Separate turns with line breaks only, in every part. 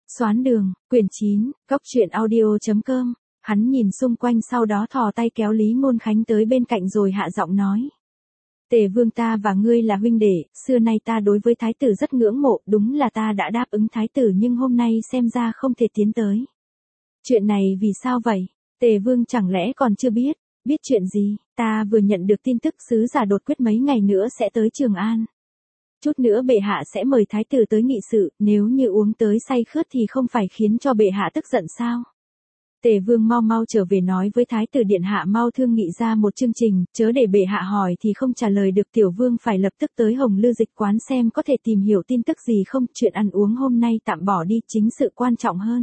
Xoán đường, quyển 9, góc truyện audio.com. Hắn nhìn xung quanh sau đó thò tay kéo Lý Ngôn Khánh tới bên cạnh rồi hạ giọng nói. Tề vương, ta và ngươi là huynh đệ, xưa nay ta đối với thái tử rất ngưỡng mộ, đúng là ta đã đáp ứng thái tử nhưng hôm nay xem ra không thể tiến tới. Chuyện này vì sao vậy? Tề vương chẳng lẽ còn chưa biết? Biết chuyện gì? Ta vừa nhận được tin tức sứ giả đột quyết mấy ngày nữa sẽ tới Trường An. Chút nữa bệ hạ sẽ mời thái tử tới nghị sự, nếu như uống tới say khướt thì không phải khiến cho bệ hạ tức giận sao? Tề vương mau mau trở về nói với thái tử điện hạ mau thương nghị ra một chương trình, chớ để bệ hạ hỏi thì không trả lời được. Tiểu vương phải lập tức tới Hồng Lư Dịch quán xem có thể tìm hiểu tin tức gì không, chuyện ăn uống hôm nay tạm bỏ đi, chính sự quan trọng hơn.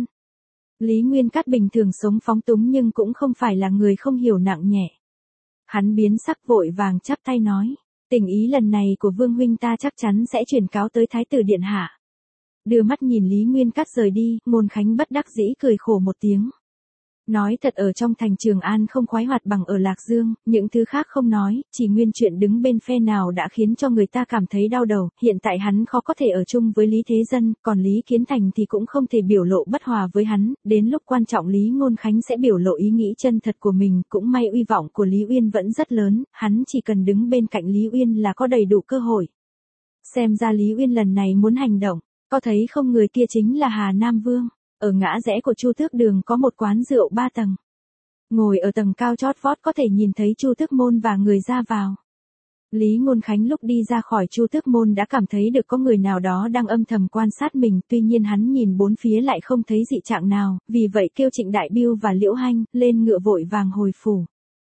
Lý Nguyên Cát bình thường sống phóng túng nhưng cũng không phải là người không hiểu nặng nhẹ. Hắn biến sắc vội vàng chắp tay nói, tình ý lần này của vương huynh ta chắc chắn sẽ chuyển cáo tới thái tử điện hạ. Đưa mắt nhìn Lý Nguyên Cát rời đi, Ngôn Khánh bất đắc dĩ cười khổ một tiếng. Nói thật, ở trong thành Trường An không khoái hoạt bằng ở Lạc Dương, những thứ khác không nói, chỉ nguyên chuyện đứng bên phe nào đã khiến cho người ta cảm thấy đau đầu. Hiện tại hắn khó có thể ở chung với Lý Thế Dân, còn Lý Kiến Thành thì cũng không thể biểu lộ bất hòa với hắn, đến lúc quan trọng Lý Ngôn Khánh sẽ biểu lộ ý nghĩ chân thật của mình. Cũng may uy vọng của Lý Uyên vẫn rất lớn, hắn chỉ cần đứng bên cạnh Lý Uyên là có đầy đủ cơ hội. Xem ra Lý Uyên lần này muốn hành động, có thấy không, người kia chính là Hà Nam Vương. Ở ngã rẽ của Chu Tước Đường có một quán rượu 3 tầng. Ngồi ở tầng cao chót vót có thể nhìn thấy Chu Tước Môn và người ra vào. Lý Ngôn Khánh lúc đi ra khỏi Chu Tước Môn đã cảm thấy được có người nào đó đang âm thầm quan sát mình, tuy nhiên hắn nhìn bốn phía lại không thấy dị trạng nào, vì vậy kêu Trịnh Đại Bưu và Liễu Hanh lên ngựa vội vàng hồi phủ.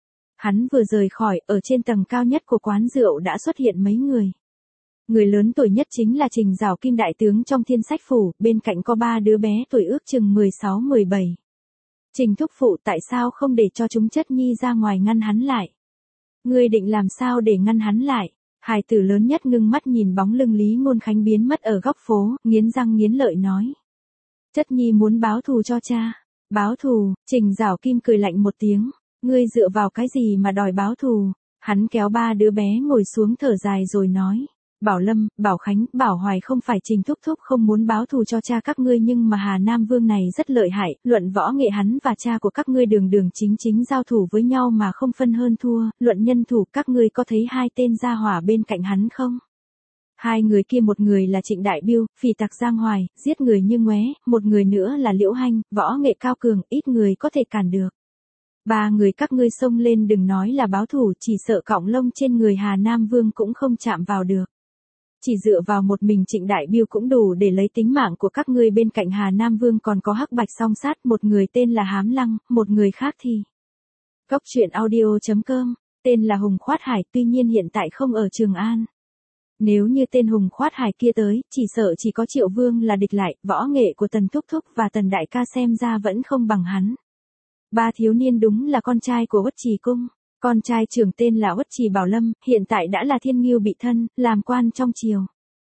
Hắn vừa rời khỏi, ở trên tầng cao nhất của quán rượu đã xuất hiện mấy người. Người lớn tuổi nhất chính là Trình Giảo Kim đại tướng trong Thiên Sách phủ, bên cạnh có 3 đứa bé tuổi ước chừng 16-17. Trình thúc phụ, tại sao không để cho chúng chất nhi ra ngoài ngăn hắn lại? Ngươi định làm sao để ngăn hắn lại? Hài tử lớn nhất ngưng mắt nhìn bóng lưng Lý Ngôn Khánh biến mất ở góc phố, nghiến răng nghiến lợi nói. Chất nhi muốn báo thù cho cha. Báo thù? Trình Giảo Kim cười lạnh một tiếng. Ngươi dựa vào cái gì mà đòi báo thù? Hắn kéo 3 đứa bé ngồi xuống thở dài rồi nói. Bảo Lâm, Bảo Khánh, Bảo Hoài, không phải Trình thúc thúc không muốn báo thù cho cha các ngươi, nhưng mà Hà Nam Vương này rất lợi hại, luận võ nghệ hắn và cha của các ngươi đường đường chính chính giao thủ với nhau mà không phân hơn thua, luận nhân thủ các ngươi có thấy 2 tên gia hỏa bên cạnh hắn không? 2 người kia, một người là Trịnh Đại Bưu, phỉ tặc giang hoài, giết người như ngoé, một người nữa là Liễu Hanh, võ nghệ cao cường, ít người có thể cản được. 3 người các ngươi xông lên, đừng nói là báo thù, chỉ sợ cọng lông trên người Hà Nam Vương cũng không chạm vào được. Chỉ dựa vào một mình Trịnh Đại Bưu cũng đủ để lấy tính mạng của các ngươi, bên cạnh Hà Nam Vương còn có Hắc Bạch song sát, một người tên là Hám Lăng, một người khác thì... Góc truyện audio.com, tên là Hùng Khoát Hải, tuy nhiên hiện tại không ở Trường An. Nếu như tên Hùng Khoát Hải kia tới, chỉ sợ chỉ có Triệu Vương là địch lại, võ nghệ của Tần Thúc Thúc và Tần Đại ca xem ra vẫn không bằng hắn. 3 thiếu niên đúng là con trai của Uất Trì Cung. Con trai trưởng tên là Uất Trì Bảo Lâm, hiện tại đã là Thiên Ngưu bị thân, làm quan trong triều.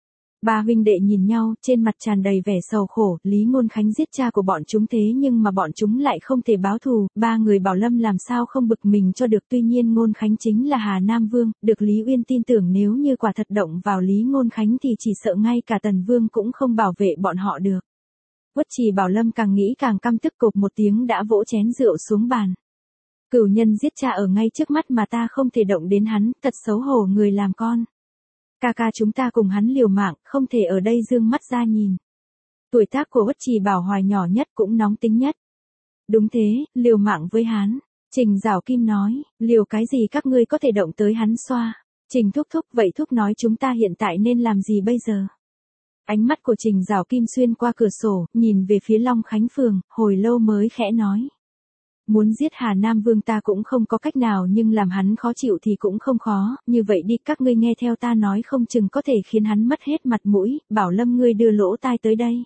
3 huynh đệ nhìn nhau, trên mặt tràn đầy vẻ sầu khổ. Lý Ngôn Khánh giết cha của bọn chúng, thế nhưng mà bọn chúng lại không thể báo thù. 3 người Bảo Lâm làm sao không bực mình cho được. Tuy nhiên Ngôn Khánh chính là Hà Nam Vương, được Lý Uyên tin tưởng, nếu như quả thật động vào Lý Ngôn Khánh thì chỉ sợ ngay cả Tần Vương cũng không bảo vệ bọn họ được. Uất Trì Bảo Lâm càng nghĩ càng căm tức, cộp một tiếng đã vỗ chén rượu xuống bàn. Cửu nhân giết cha ở ngay trước mắt mà ta không thể động đến hắn, thật xấu hổ người làm con. Ca ca chúng ta cùng hắn liều mạng, không thể ở đây dương mắt ra nhìn. Tuổi tác của Uất Trì Bảo Hoài nhỏ nhất cũng nóng tính nhất. Đúng thế, liều mạng với hắn. Trình Giảo Kim nói, liều cái gì, các ngươi có thể động tới hắn xoa. Trình thúc thúc, vậy thúc nói chúng ta hiện tại nên làm gì bây giờ? Ánh mắt của Trình Giảo Kim xuyên qua cửa sổ, nhìn về phía Long Khánh Phường, hồi lâu mới khẽ nói. Muốn giết Hà Nam Vương ta cũng không có cách nào, nhưng làm hắn khó chịu thì cũng không khó, như vậy đi, các ngươi nghe theo ta nói, không chừng có thể khiến hắn mất hết mặt mũi. Bảo Lâm, ngươi đưa lỗ tai tới đây.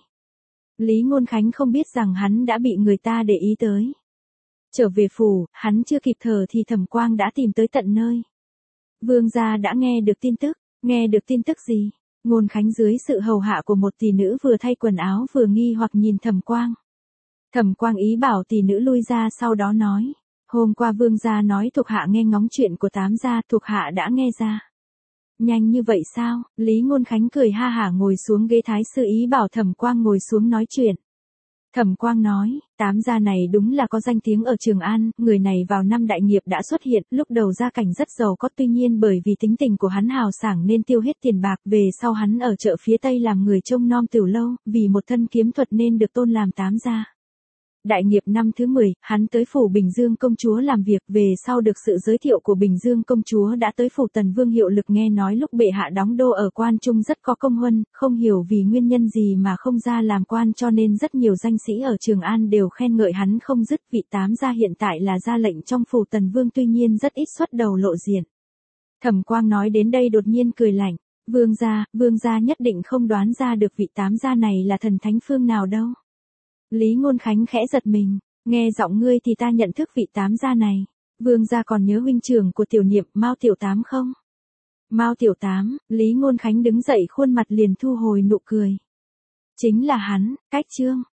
Lý Ngôn Khánh không biết rằng hắn đã bị người ta để ý tới. Trở về phủ, hắn chưa kịp thở thì Thẩm Quang đã tìm tới tận nơi. Vương gia đã nghe được tin tức. Nghe được tin tức gì? Ngôn Khánh dưới sự hầu hạ của một tỷ nữ vừa thay quần áo vừa nghi hoặc nhìn Thẩm Quang. Thẩm Quang ý bảo tỷ nữ lui ra, sau đó nói. Hôm qua vương gia nói thuộc hạ nghe ngóng chuyện của Tám gia, thuộc hạ đã nghe ra. Nhanh như vậy sao? Lý Ngôn Khánh cười ha hả ngồi xuống ghế thái sư, ý bảo Thẩm Quang ngồi xuống nói chuyện. Thẩm Quang nói, tám gia này đúng là có danh tiếng ở Trường An, người này vào năm đại nghiệp đã xuất hiện, lúc đầu gia cảnh rất giàu có, tuy nhiên bởi vì tính tình của hắn hào sảng nên tiêu hết tiền bạc, về sau hắn ở chợ phía Tây làm người trông nom tiểu lâu, vì một thân kiếm thuật nên được tôn làm tám gia. Đại nghiệp năm thứ 10, hắn tới phủ Bình Dương công chúa làm việc, về sau được sự giới thiệu của Bình Dương công chúa đã tới phủ Tần Vương hiệu lực, nghe nói lúc bệ hạ đóng đô ở Quan Trung rất có công huân, không hiểu vì nguyên nhân gì mà không ra làm quan cho nên rất nhiều danh sĩ ở Trường An đều khen ngợi hắn không dứt. Vị tám gia hiện tại là gia lệnh trong phủ Tần Vương, tuy nhiên rất ít xuất đầu lộ diện. Thẩm Quang nói đến đây đột nhiên cười lạnh, vương gia nhất định không đoán ra được vị tám gia này là thần thánh phương nào đâu. Lý Ngôn Khánh khẽ giật mình, nghe giọng ngươi thì ta nhận thức vị tám gia này. Vương gia còn nhớ huynh trưởng của tiểu niệm Mao Tiểu Tám không? Mao Tiểu Tám, Lý Ngôn Khánh đứng dậy, khuôn mặt liền thu hồi nụ cười. Chính là hắn, Cách Trương.